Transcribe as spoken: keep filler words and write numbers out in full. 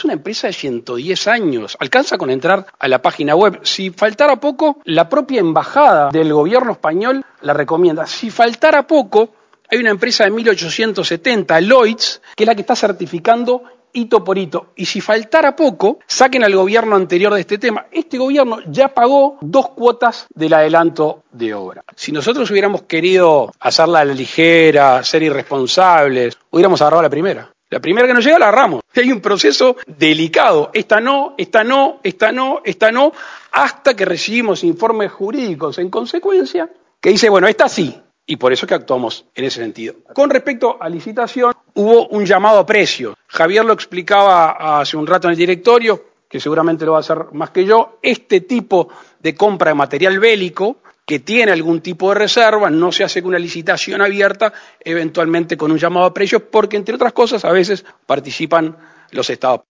una empresa de ciento diez años. Alcanza con entrar a la página web. Si faltara poco, la propia embajada del gobierno español la recomienda. Si faltara poco, hay una empresa de mil ochocientos setenta, Lloyds, que es la que está certificando hito por hito. Y si faltara poco, saquen al gobierno anterior de este tema. Este gobierno ya pagó dos cuotas del adelanto de obra. Si nosotros hubiéramos querido hacerla a la ligera, ser irresponsables, hubiéramos agarrado la primera. La primera que nos llega la agarramos. Hay un proceso delicado. Esta no, esta no, esta no, esta no, hasta que recibimos informes jurídicos en consecuencia que dice, bueno, esta sí. Y por eso es que actuamos en ese sentido. Con respecto a licitación, hubo un llamado a precios. Javier lo explicaba hace un rato en el directorio, que seguramente lo va a hacer más que yo. Este tipo de compra de material bélico, que tiene algún tipo de reserva, no se hace con una licitación abierta, eventualmente con un llamado a precios, porque entre otras cosas a veces participan los estados.